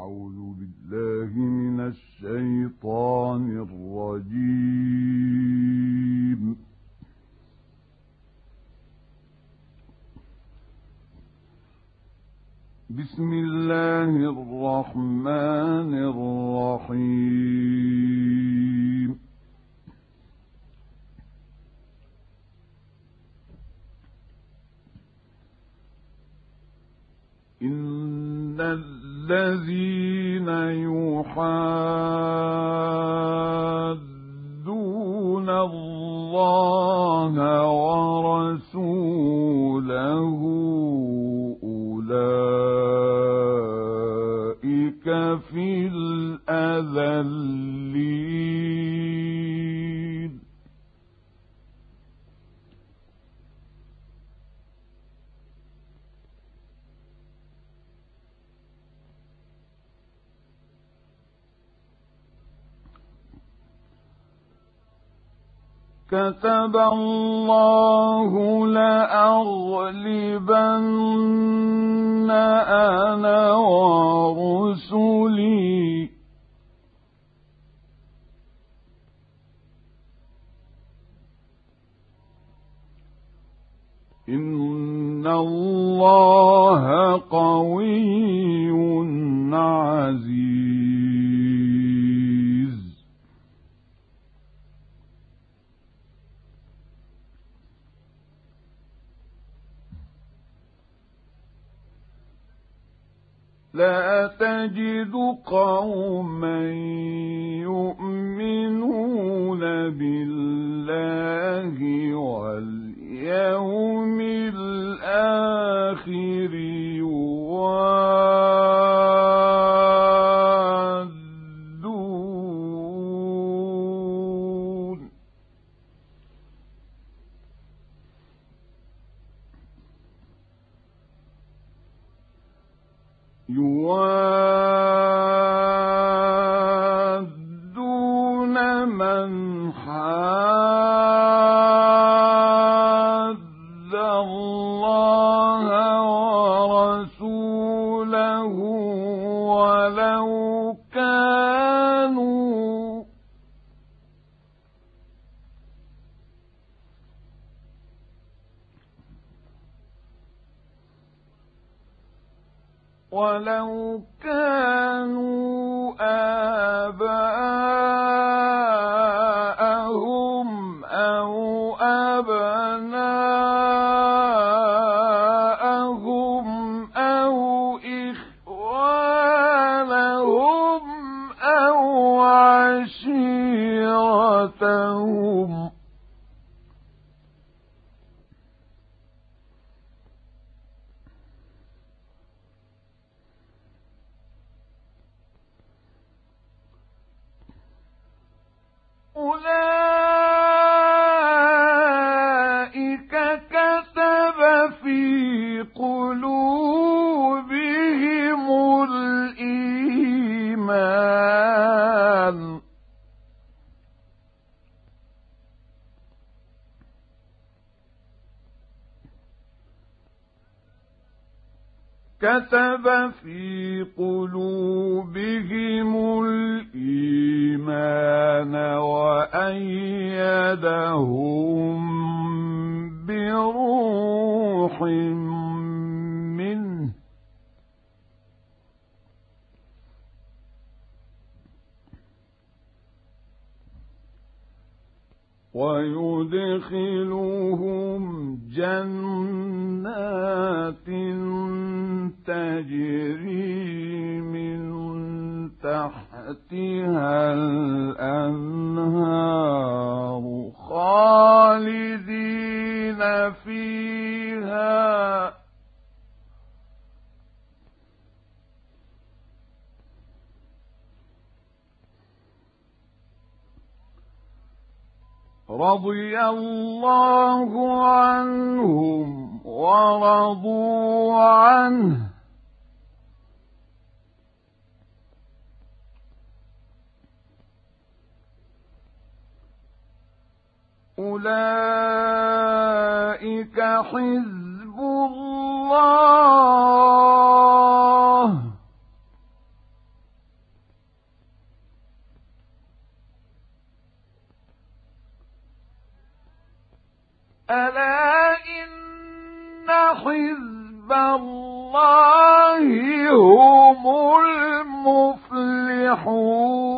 أعوذ بالله من الشيطان الرجيم. بسم الله الرحمن الرحيم. إن الذين يحادون الله ورسوله أولئك في الأذلين. كتب الله لأغلبن أنا ورسلي إن الله قوي عزيز. لا تجد قوما يؤمنون بالله واليوم الآخر يوادون من حاد الله ورسوله ولو كانوا آباءهم أو أبناءهم أو إخوانهم أو عشيرتهم أولئك كتب في قلوبهم الإيمان وأيدهم بروح منه ويدخلهم جنات تجري من تحتها الأنهار خالدين فيها رضي الله عنهم ورضوا عنه أولئك حزب الله ألا إن حزب الله هم المفلحون.